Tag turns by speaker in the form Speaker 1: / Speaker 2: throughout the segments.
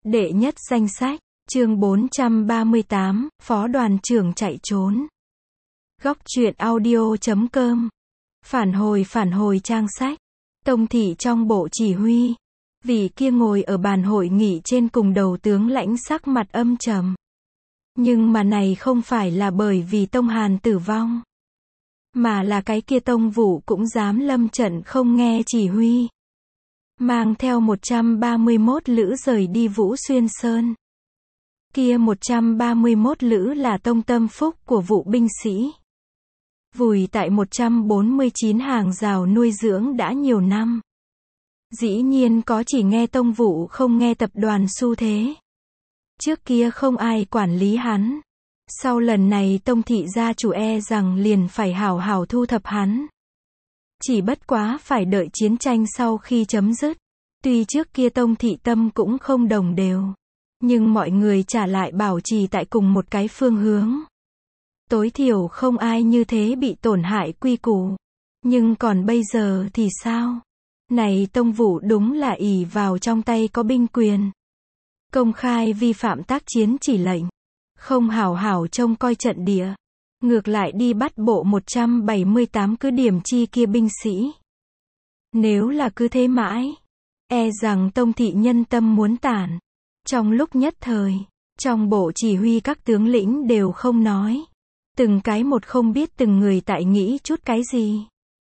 Speaker 1: Đệ nhất danh sách, chương 438, Phó đoàn trưởng chạy trốn. Góc truyện audio.com. Phản hồi trang sách. Tông thị trong bộ chỉ huy. Vị kia ngồi ở bàn hội nghị trên cùng đầu tướng lãnh sắc mặt âm trầm. Nhưng mà này không phải là bởi vì Tông Hàn tử vong, mà là cái kia Tông Vũ cũng dám lâm trận không nghe chỉ huy. Mang theo 131 lữ rời đi Vũ Xuyên Sơn. Kia 131 lữ là tông tâm phúc của vụ binh sĩ. Vùi tại 149 hàng rào nuôi dưỡng đã nhiều năm. Dĩ nhiên có chỉ nghe Tông Vũ không nghe tập đoàn xu thế. Trước kia không ai quản lý hắn. Sau lần này Tông thị gia chủ rằng liền phải hảo hảo thu thập hắn. Chỉ bất quá phải đợi chiến tranh sau khi chấm dứt. Tuy trước kia Tông thị tâm cũng không đồng đều, nhưng mọi người trả lại bảo trì tại cùng một cái phương hướng. Tối thiểu không ai như thế bị tổn hại quy củ. Nhưng còn bây giờ thì sao? Này Tông Vũ đúng là ỷ vào trong tay có binh quyền. Công khai vi phạm tác chiến chỉ lệnh. Không hảo hảo trông coi trận địa. Ngược lại đi bắt bộ 178 cứ điểm chi kia binh sĩ. Nếu là cứ thế mãi, rằng Tông thị nhân tâm muốn tản. Trong lúc nhất thời, trong bộ chỉ huy các tướng lĩnh đều không nói. Từng cái một không biết từng người tại nghĩ chút cái gì.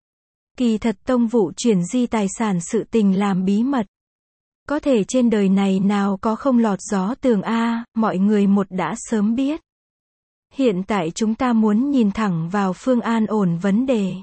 Speaker 1: Kỳ thật Tông Vũ chuyển di tài sản sự tình làm bí mật. Có thể trên đời này nào có không lọt gió tường mọi người một đã sớm biết. Hiện tại chúng ta muốn nhìn thẳng vào phương an ổn vấn đề.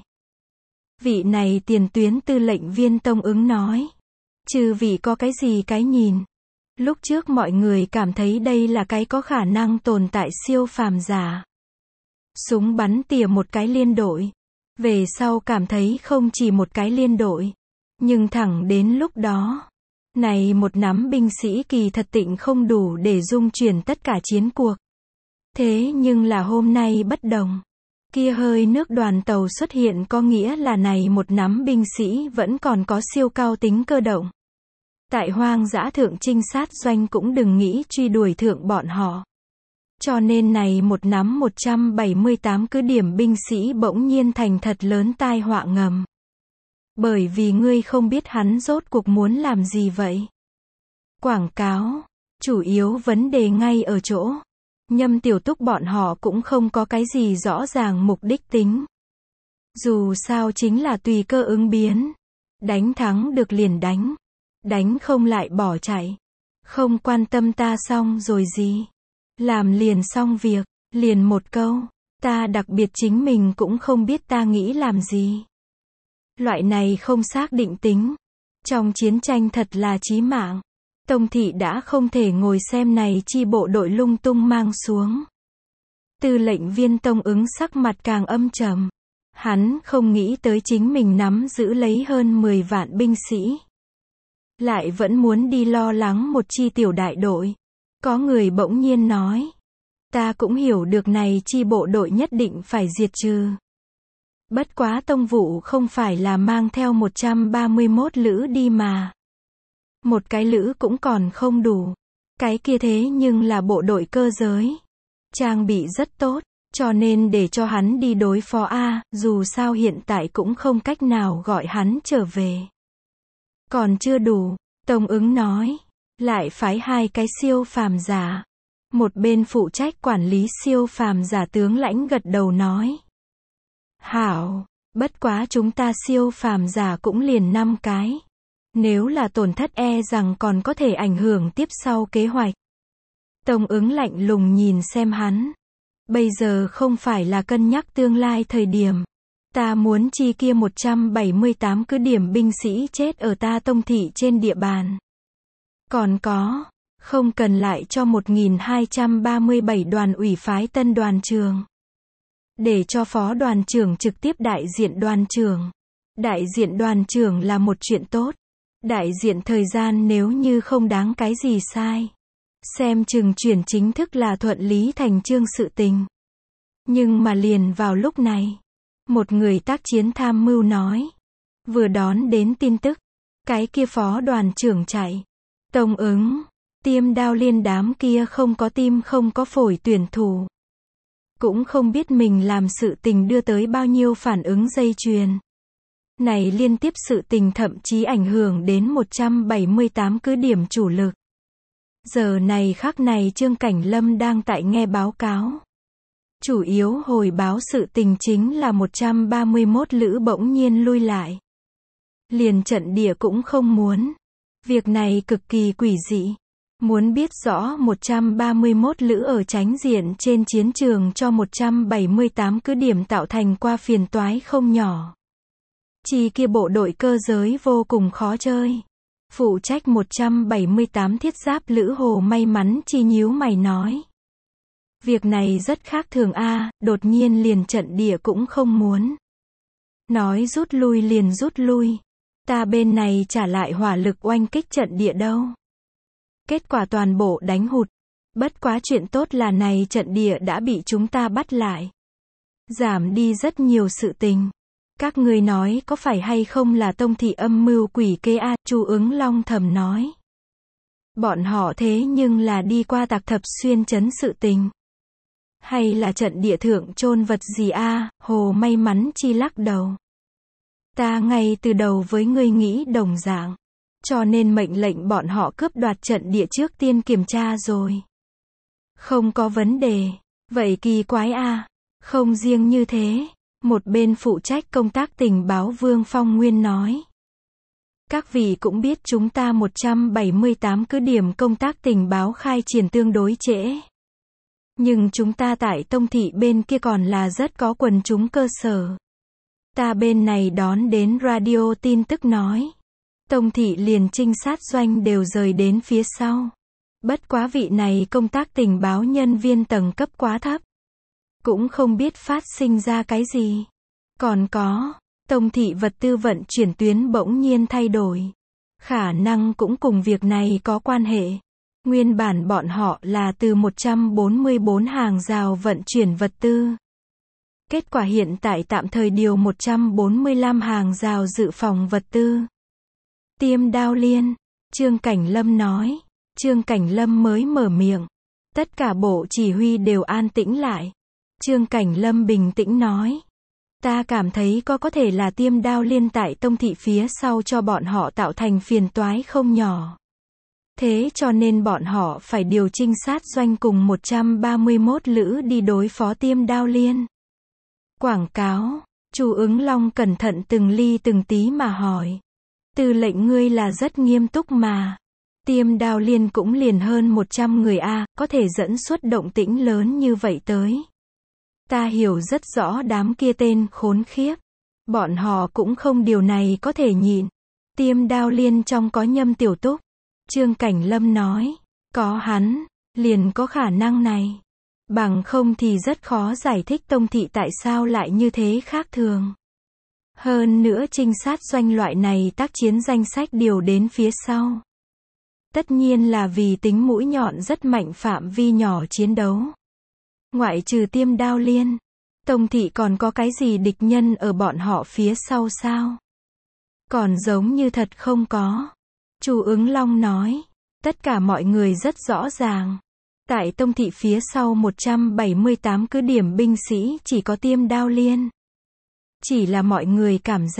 Speaker 1: Vị này tiền tuyến tư lệnh viên Tông Ứng nói. Chư vị có cái gì cái nhìn? Lúc trước mọi người cảm thấy đây là cái có khả năng tồn tại siêu phàm giả. Súng bắn tỉa một cái liên đội. Về sau cảm thấy không chỉ một cái liên đội. Nhưng thẳng đến lúc đó, này một nắm binh sĩ kỳ thật tịnh không đủ để dung chuyển tất cả chiến cuộc. Thế nhưng là hôm nay bất đồng. Kia hơi nước đoàn tàu xuất hiện có nghĩa là này một nắm binh sĩ vẫn còn có siêu cao tính cơ động. Tại hoang dã thượng trinh sát doanh cũng đừng nghĩ truy đuổi thượng bọn họ. Cho nên này một nắm 178 cứ điểm binh sĩ bỗng nhiên thành thật lớn tai họa ngầm. Bởi vì ngươi không biết hắn rốt cuộc muốn làm gì vậy. Quảng cáo, chủ yếu vấn đề ngay ở chỗ. Nhâm Tiểu Túc bọn họ cũng không có cái gì rõ ràng mục đích tính. Dù sao chính là tùy cơ ứng biến. Đánh thắng được liền đánh. Đánh không lại bỏ chạy. Không quan tâm ta xong rồi gì. Làm liền xong việc, liền một câu. Ta đặc biệt chính mình cũng không biết ta nghĩ làm gì. Loại này không xác định tính. Trong chiến tranh thật là chí mạng. Tông thị đã không thể ngồi xem này chi bộ đội lung tung mang xuống. Tư lệnh viên Tông Ứng sắc mặt càng âm trầm. Hắn không nghĩ tới chính mình nắm giữ lấy hơn 10 vạn binh sĩ. Lại vẫn muốn đi lo lắng một chi tiểu đại đội. Có người bỗng nhiên nói. Ta cũng hiểu được này chi bộ đội nhất định phải diệt trừ. Bất quá Tông Vũ không phải là mang theo 131 lữ đi mà. Một cái lữ cũng còn không đủ. Cái kia thế nhưng là bộ đội cơ giới. Trang bị rất tốt, cho nên để cho hắn đi đối phó dù sao hiện tại cũng không cách nào gọi hắn trở về. Còn chưa đủ, Tông Ứng nói. Lại phái 2 cái siêu phàm giả. Một bên phụ trách quản lý siêu phàm giả tướng lãnh gật đầu nói. Hảo, bất quá chúng ta siêu phàm giả cũng liền 5 cái. Nếu là tổn thất rằng còn có thể ảnh hưởng tiếp sau kế hoạch. Tông Ứng lạnh lùng nhìn xem hắn. Bây giờ không phải là cân nhắc tương lai thời điểm. Ta muốn chi kia 178 cứ điểm binh sĩ chết ở ta Tông thị trên địa bàn. Còn có, không cần lại cho 1237 đoàn ủy phái tân đoàn trường. Để cho phó đoàn trưởng trực tiếp đại diện đoàn trưởng. Đại diện đoàn trưởng là một chuyện tốt. Đại diện thời gian nếu như không đáng cái gì sai. Xem chừng chuyển chính thức là thuận lý thành chương sự tình. Nhưng mà liền vào lúc này. Một người tác chiến tham mưu nói. Vừa đón đến tin tức. Cái kia phó đoàn trưởng chạy. Tông Ứng. Tiêm Đao Liên đám kia không có tim không có phổi tuyển thủ. Cũng không biết mình làm sự tình đưa tới bao nhiêu phản ứng dây chuyền. Này liên tiếp sự tình thậm chí ảnh hưởng đến 178 cứ điểm chủ lực. Giờ này khắc này Trương Cảnh Lâm đang tại nghe báo cáo. Chủ yếu hồi báo sự tình chính là 131 lữ bỗng nhiên lui lại. Liền trận địa cũng không muốn. Việc này cực kỳ quỷ dị. Muốn biết rõ 131 lữ ở chánh diện trên chiến trường cho 178 cứ điểm tạo thành qua phiền toái không nhỏ. Chi kia bộ đội cơ giới vô cùng khó chơi. Phụ trách 178 thiết giáp lữ Hồ may mắn chi nhíu mày nói. Việc này rất khác thường a, đột nhiên liền trận địa cũng không muốn. Nói rút lui liền rút lui. Ta bên này trả lại hỏa lực oanh kích trận địa đâu. Kết quả toàn bộ đánh hụt. Bất quá chuyện tốt là này trận địa đã bị chúng ta bắt lại. Giảm đi rất nhiều sự tình. Các ngươi nói có phải hay không là Tông thị âm mưu quỷ kế a, Chu Ứng Long thầm nói. Bọn họ thế nhưng là đi qua Tạc Thập Xuyên trấn sự tình. Hay là trận địa thượng chôn vật gì a, Hồ may mắn chi lắc đầu. Ta ngay từ đầu với ngươi nghĩ đồng dạng. Cho nên mệnh lệnh bọn họ cướp đoạt trận địa trước tiên kiểm tra rồi. Không có vấn đề. Vậy kỳ quái a. Không riêng như thế. Một bên phụ trách công tác tình báo Vương Phong Nguyên nói. Các vị cũng biết chúng ta 178 cứ điểm công tác tình báo khai triển tương đối trễ. Nhưng chúng ta tại Tông thị bên kia còn là rất có quần chúng cơ sở. Ta bên này đón đến radio tin tức nói. Tông thị liền trinh sát doanh đều rời đến phía sau. Bất quá vị này công tác tình báo nhân viên tầng cấp quá thấp. Cũng không biết phát sinh ra cái gì. Còn có, Tông thị vật tư vận chuyển tuyến bỗng nhiên thay đổi. Khả năng cũng cùng việc này có quan hệ. Nguyên bản bọn họ là từ 144 hàng rào vận chuyển vật tư. Kết quả hiện tại tạm thời điều 145 hàng rào dự phòng vật tư. Tiêm Đao Liên, Trương Cảnh Lâm nói. Trương Cảnh Lâm mới mở miệng. Tất cả bộ chỉ huy đều an tĩnh lại. Trương Cảnh Lâm bình tĩnh nói. Ta cảm thấy có thể là Tiêm Đao Liên tại Tông thị phía sau cho bọn họ tạo thành phiền toái không nhỏ. Thế cho nên bọn họ phải điều trinh sát doanh cùng 131 lữ đi đối phó Tiêm Đao Liên. Quảng cáo, Chu Ứng Long cẩn thận từng ly từng tí mà hỏi. Tư lệnh ngươi là rất nghiêm túc mà. Tiêm Đao Liên cũng liền hơn 100 người a, có thể dẫn xuất động tĩnh lớn như vậy tới. Ta hiểu rất rõ đám kia tên khốn khiếp. Bọn họ cũng không điều này có thể nhịn. Tiêm Đao Liên trong có Nhâm Tiểu Túc. Trương Cảnh Lâm nói. Có hắn, liền có khả năng này. Bằng không thì rất khó giải thích Tông thị tại sao lại như thế khác thường. Hơn nữa trinh sát doanh loại này tác chiến danh sách điều đến phía sau. Tất nhiên là vì tính mũi nhọn rất mạnh phạm vi nhỏ chiến đấu. Ngoại trừ Tiêm Đao Liên, Tông thị còn có cái gì địch nhân ở bọn họ phía sau sao? Còn giống như thật không có. Chu Ứng Long nói. Tất cả mọi người rất rõ ràng. Tại Tông thị phía sau 178 cứ điểm binh sĩ chỉ có Tiêm Đao Liên. Chỉ là mọi người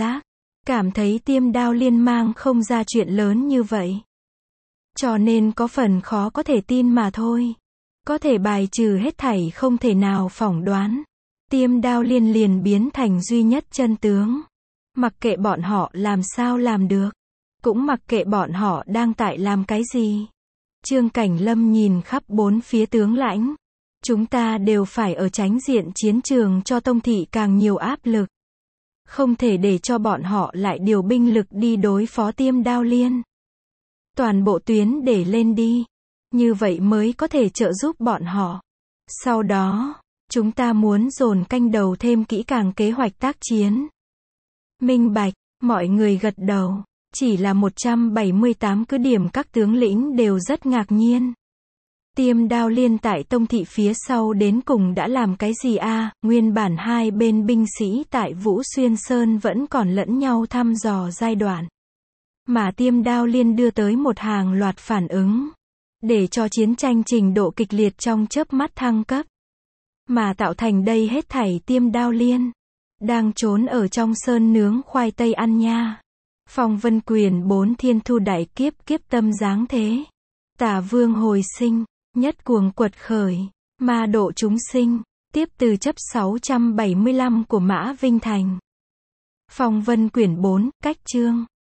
Speaker 1: cảm thấy Tiêm Đao Liên mang không ra chuyện lớn như vậy. Cho nên có phần khó có thể tin mà thôi. Có thể bài trừ hết thảy không thể nào phỏng đoán. Tiêm Đao Liên liền biến thành duy nhất chân tướng. Mặc kệ bọn họ làm sao làm được. Cũng mặc kệ bọn họ đang tại làm cái gì. Trương Cảnh Lâm nhìn khắp bốn phía tướng lãnh. Chúng ta đều phải ở chánh diện chiến trường cho Tông thị càng nhiều áp lực. Không thể để cho bọn họ lại điều binh lực đi đối phó Tiêm Đao Liên. Toàn bộ tuyến để lên đi. Như vậy mới có thể trợ giúp bọn họ. Sau đó, chúng ta muốn dồn canh đầu thêm kỹ càng kế hoạch tác chiến. Minh bạch, mọi người gật đầu. Chỉ là 178 cứ điểm các tướng lĩnh đều rất ngạc nhiên. Tiêm Đao Liên tại Tông thị phía sau đến cùng đã làm cái gì a? Nguyên bản hai bên binh sĩ tại Vũ Xuyên Sơn vẫn còn lẫn nhau thăm dò giai đoạn. Mà Tiêm Đao Liên đưa tới một hàng loạt phản ứng. để cho chiến tranh trình độ kịch liệt trong chớp mắt thăng cấp. Mà tạo thành đây hết thảy Tiêm Đao Liên. Đang trốn ở trong sơn nướng khoai tây ăn nha. Phong Vân Quyển 4 Thiên Thu Đại Kiếp Kiếp Tâm Giáng Thế. Tả Vương hồi sinh, nhất cuồng quật khởi, ma độ chúng sinh. Tiếp từ chấp 675 của Mã Vinh Thành. Phong Vân Quyển 4, cách chương.